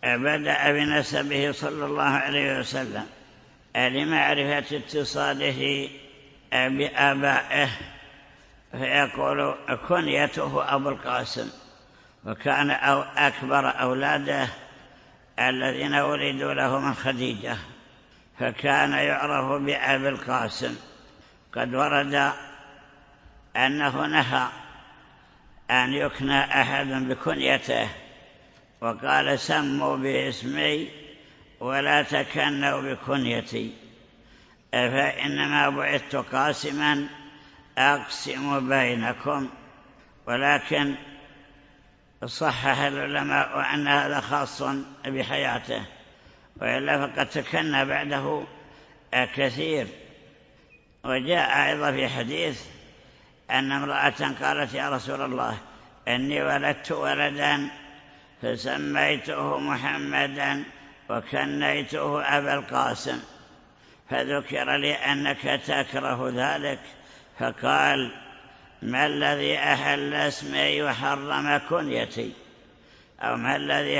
بدأ بنسبه صلى الله عليه وسلم لمعرفة اتصاله بآبائه، فيقول كنيته أبو القاسم، وكان أكبر أولاده الذين ولدوا له من خديجة، فكان يعرف بأبي القاسم. قد ورد أنه نهى أن يكنى أحد بكنيته، وقال سموا باسمي ولا تكنوا بكنيتي، فإنما بعثت قاسما أقسم بينكم. ولكن صحح العلماء أن هذا خاص بحياته، وإلا فقد تكنى بعده كثير. وجاء أيضا في حديث أن امرأة قالت يا رسول الله إني ولدت ولدا فسميته محمدا وكنيته أبا القاسم، فذكر لي أنك تكره ذلك، فقال ما الذي أحل اسمي وحرم كنيتي، أو ما الذي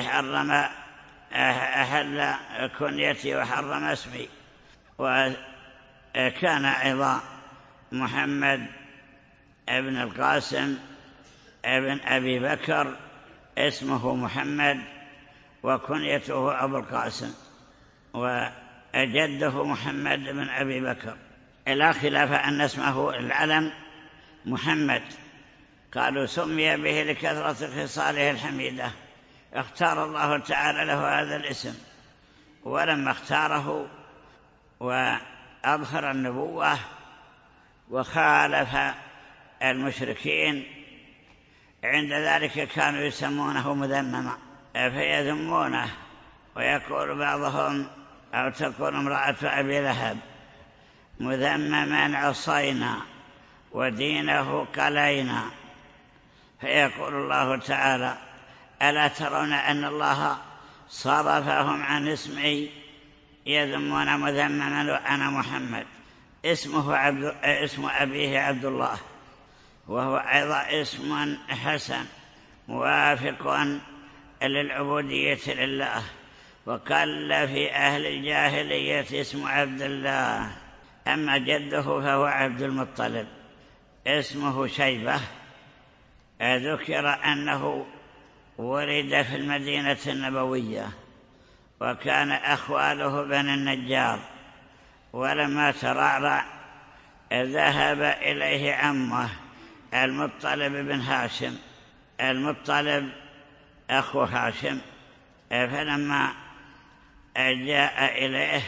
أحل كنيتي وحرم اسمي. وكان أيضا محمد ابن القاسم ابن أبي بكر اسمه محمد وكنيته أبو القاسم، وجده محمد بن أبي بكر. لا خلاف أن اسمه العلم محمد، قالوا سمي به لكثرة خصاله الحميدة، اختار الله تعالى له هذا الاسم، ولما اختاره وأظهر النبوة وخالف المشركين عند ذلك كانوا يسمونه مذمما فيذمونه، ويقول بعضهم أو تقول امرأة أبي لهب مذمما عصينا ودينه قلينا. فيقول الله تعالى ألا ترون أن الله صرفهم عن اسمي يذمون مذمما وأنا محمد. اسم أبيه عبد الله، وهو أيضا اسم حسن موافق للعبودية لله، وقال في أهل الجاهلية اسم عبد الله. أما جده فهو عبد المطلب اسمه شيبة، ذكر أنه ولد في المدينة النبوية، وكان أخواله بني النجار، ولما ترعرع ذهب إليه عمه المطلب بن هاشم، المطلب أخو هاشم، فلما جاء إليه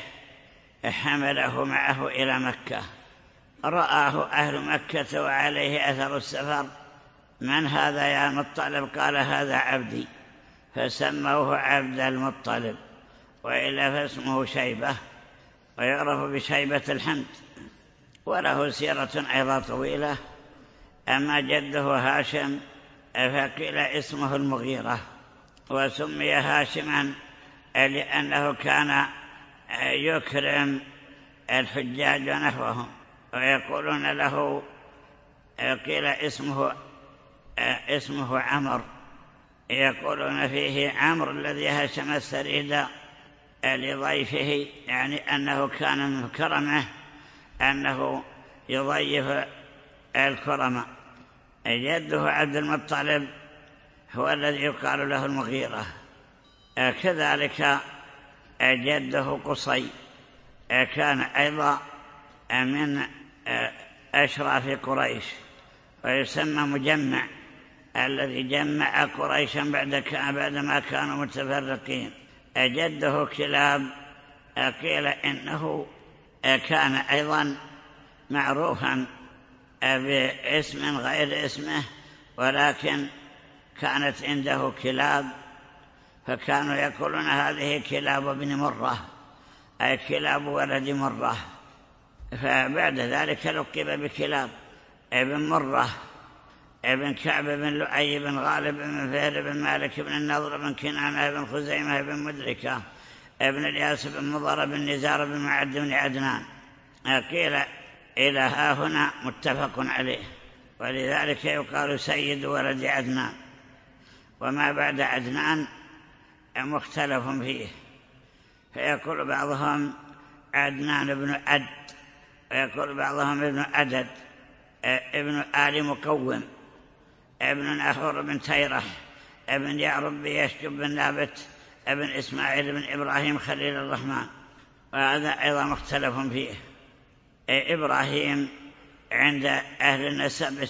حمله معه إلى مكة، رآه أهل مكة وعليه أثر السفر، من هذا يا مطلب؟ قال هذا عبدي، فسموه عبد المطلب، وإلا فاسمه شيبة، ويعرف بشيبة الحمد، وله سيرة أيضا طويلة. أما جده هاشم فقيل اسمه المغيرة، وسمي هاشما لأنه كان يكرم الحجاج ونحوهم، ويقولون له قيل اسمه عمر، يقولون فيه عمرو الذي هشم السريد لضيفه، يعني أنه كان من كرمه أنه يضيف الكرم. جده عبد المطلب هو الذي يقال له المغيرة. كذلك جده قصي كان أيضا من أشراف قريش، ويسمى مجمع، الذي جمع قريشا بعدما كانوا متفرقين. جده كلاب قيل إنه كان أيضا معروفا باسم غير اسمه، ولكن كانت عنده كلاب، فكانوا يقولون هذه كلاب ابن مرة، أي كلاب ولد مرة، فبعد ذلك لقب بكلاب ابن مرة ابن كعب بن لؤي بن غالب بن فهر بن مالك بن النضر بن كنانة بن خزيمة بن مدركة ابن الياس بن مضر بن نزار بن معد بن عدنان. قيل إلى ها هنا متفق عليه، ولذلك يقال سيد ولد عدنان. وما بعد عدنان مختلف فيه، فيقول بعضهم عدنان بن عد، ويقول بعضهم ابن عدد، ابن آل مكوم، ابن ناحور بن تيرح، ابن يعرب بن يشجب بن نابت، ابن إسماعيل بن إبراهيم خليل الرحمن، وهذا أيضا مختلف فيه. إبراهيم عند أهل النسب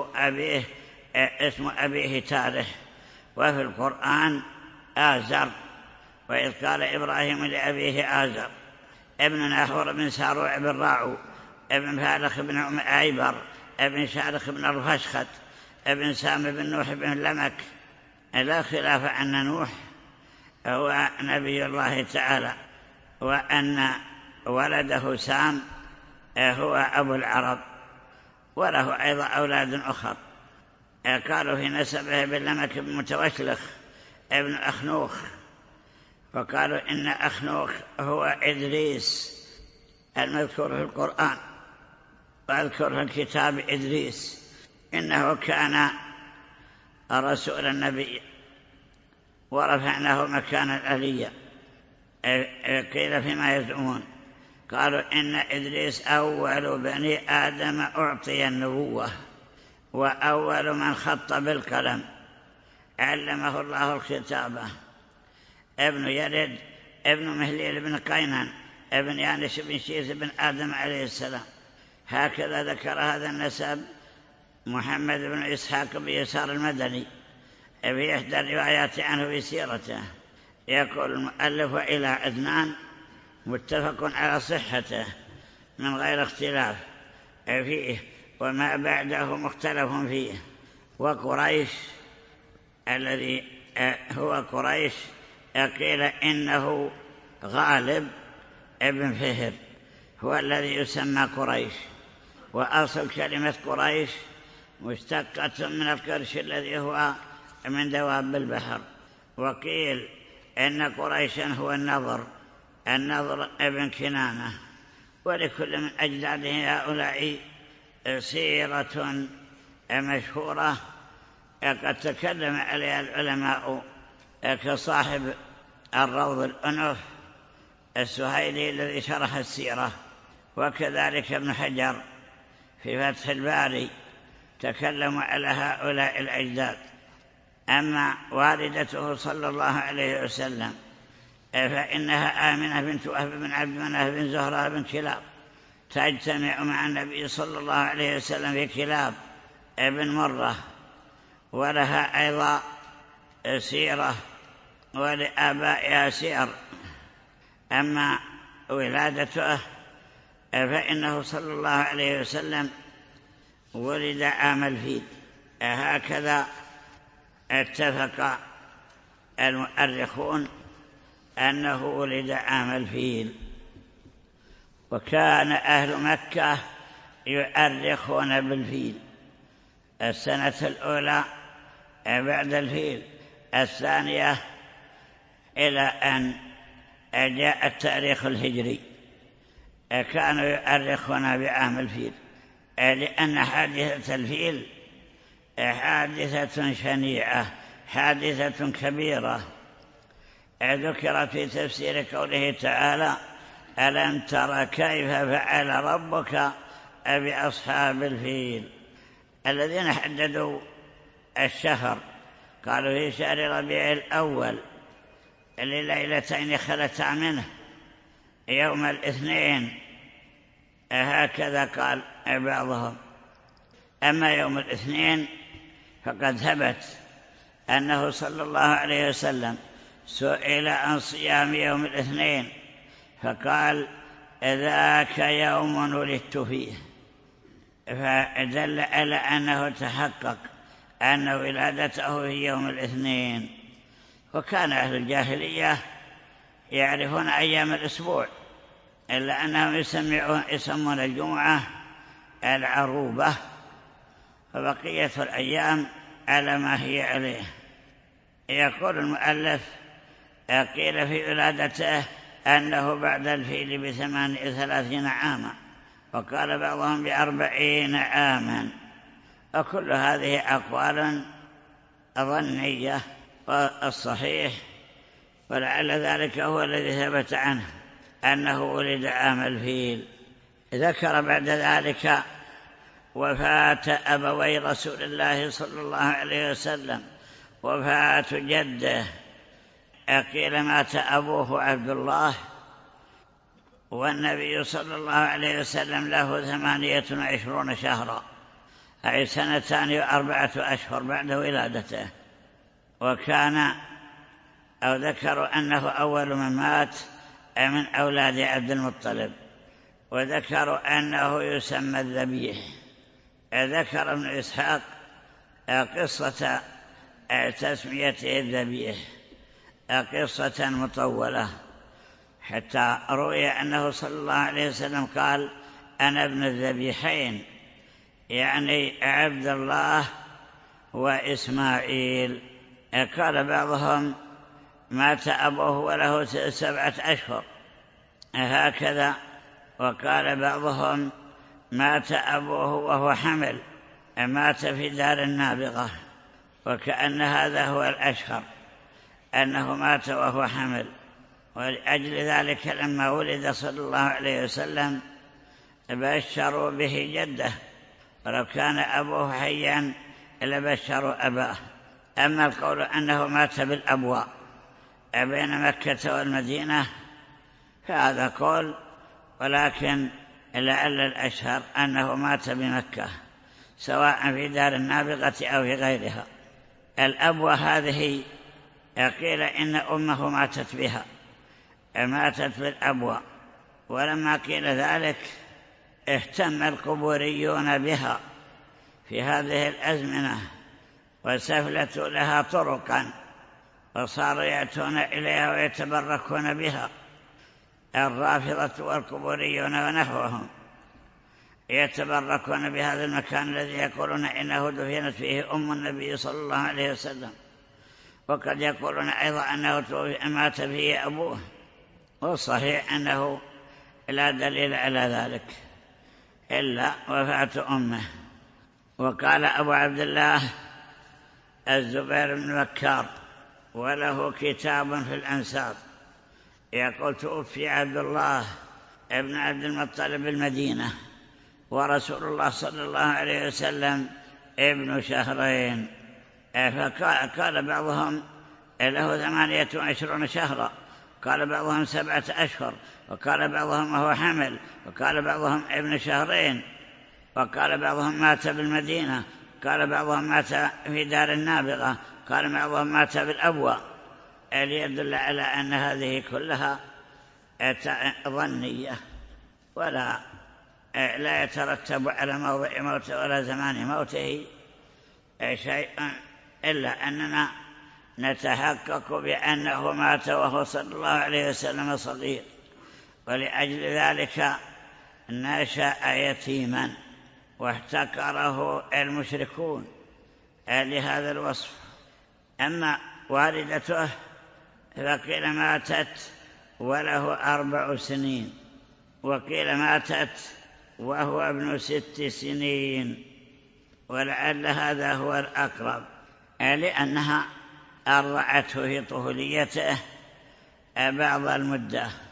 اسم أبيه تارح، وفي القرآن آزر، وإذ قال إبراهيم لأبيه آزر. ابن ناحور بن ساروع بن راعو، ابن فالخ بن عيبر، ابن شارخ بن الفشخت، ابن سام بن نوح بن لمك. لا خلاف أن نوح هو نبي الله تعالى، وأن ولده سام هو أبو العرب، وله أيضا أولاد أخر. قالوا في نسبه باللمك بن متوشلخ ابن أخنوخ، فقالوا إن أخنوخ هو إدريس المذكور في القرآن، وأذكر في الكتاب إدريس، إنه كان رسول النبي ورفعناه مكانا عليا. قيل فيما يزعمون، قالوا إن إدريس أول بني آدم أعطي النبوة، وأول من خط بالقلم، علمه الله الكتابة. ابن يرد ابن مهليل بن قينان ابن يانش بن شيث بن آدم عليه السلام. هكذا ذكر هذا النسب محمد بن إسحاق بن يسار المدني في إحدى الروايات عنه في سيرته. يقول المؤلف: إلى عدنان متفق على صحته من غير اختلاف فيه، وما بعده مختلف فيه. وقريش الذي هو قريش قيل إنه غالب ابن فهر هو الذي يسمى قريش، وأصل كلمة قريش مشتقة من القرش الذي هو من دواب البحر. وقيل إن قريشا هو النضر ابن كنانة. ولكل من أجداده هؤلاء سيرة مشهورة قد تكلم عليها العلماء، كصاحب الروض الأنف السهيلي الذي شرح السيرة، وكذلك ابن حجر في فتح الباري تكلموا على هؤلاء الأجداد. أما والدته صلى الله عليه وسلم فإنها آمنة بنت وهب بن عبد مناف بن زهرة بن كلاب، تجتمع مع النبي صلى الله عليه وسلم في كلاب ابن مرة، ولها أيضا سيرة ولآبائها سير. أما ولادته فإنه صلى الله عليه وسلم ولد عام الفيل، هكذا اتفق المؤرخون أنه ولد عام الفيل. وكان أهل مكة يؤرخون بالفيل، السنة الأولى بعد الفيل، الثانية إلى أن جاء التاريخ الهجري كانوا يؤرخون بعام الفيل، لأن حادثة الفيل حادثة شنيعة، حادثة كبيرة. ذكرت في تفسير قوله تعالى: ألم تر كيف فعل ربك بأصحاب الفيل. الذين حددوا الشهر قالوا في شهر ربيع الأول لليلتين خلتا منه يوم الاثنين، هكذا قال بعضهم. أما يوم الاثنين فقد ثبت أنه صلى الله عليه وسلم سئل عن صيام يوم الاثنين فقال: ذاك يوم ولدت فيه، فدل على أنه تحقق أن ولادته في يوم الاثنين. وكان أهل الجاهلية يعرفون أيام الأسبوع، إلا أنهم يسمون الجمعة العروبة، فبقية الأيام على ما هي عليه. يقول المؤلف: قيل في ولادته أنه بعد الفيل ب38 عاما، وقال بعضهم ب40 عاما. وكل هذه أقوال ظنية، والصحيح ولعل ذلك هو الذي ثبت عنه أنه ولد عام الفيل. ذكر بعد ذلك وفاة أبوي رسول الله صلى الله عليه وسلم، وفاة جده، قيل مات أبوه عبد الله، والنبي صلى الله عليه وسلم له 28 شهرا، أي 2 و4 أشهر بعد ولادته. وكان أو ذكروا أنه أول من مات من أولاد عبد المطلب، وذكروا أنه يسمى الذبيح. ذكر ابن إسحاق قصة تسميته الذبيح، قصة مطولة، حتى روي أنه صلى الله عليه وسلم قال: أنا ابن الذبيحين، يعني عبد الله وإسماعيل. قال بعضهم: مات أبوه وله 7 أشهر، هكذا. وقال بعضهم: مات أبوه وهو حمل، مات في دار النابغة. وكأن هذا هو الأشهر، أنه مات وهو حمل. ولأجل ذلك لما ولد صلى الله عليه وسلم بشروا به جده، ولو كان أبوه حيا لبشروا أباه. أما القول أنه مات بالأبواء بين مكة والمدينة فهذا قول، ولكن لعل الأشهر أنه مات بمكة، سواء في دار النابغة أو في غيرها. الأبوة هذه قيل إن أمه ماتت بها، ماتت بالأبوة. ولما قيل ذلك اهتم القبوريون بها في هذه الأزمنة، وسفلتوا لها طرقا، وصاروا يأتون إليها ويتبركون بها. الرافضة والقبوريون ونحوهم يتبركون بهذا المكان الذي يقولون إنه دفنت فيه أم النبي صلى الله عليه وسلم، وقد يقولون أيضا أنه مات فيه أبوه، والصحيح أنه لا دليل على ذلك إلا وفاة أمه. وقال أبو عبد الله الزبير بن بكار، وله كتاب في الأنساب، يقول: توفي عبد الله ابن عبد المطلب المدينة، ورسول الله صلى الله عليه وسلم ابن 2 شهرين. فقال بعضهم له 28 شهرا، قال بعضهم 7 أشهر، وقال بعضهم وهو حمل، وقال بعضهم ابن 2 شهرين، وقال بعضهم مات بالمدينة، قال بعضهم مات في دار النابغة، قال بعضهم مات بالأبوة، ليدل على أن هذه كلها ظنية، ولا يترتب على موضع موته ولا زمان موته شيء، إلا أننا نتحقق بأنه مات وهو صلى الله عليه وسلم صغير، ولأجل ذلك نشأ يتيما واحتقره المشركون لهذا الوصف. أما والدته فقيل ماتت وله 4 سنين، وقيل ماتت وهو ابن 6 سنين، ولعل هذا هو الأقرب، لأنها أرضعته في طفوليته بعض المدة.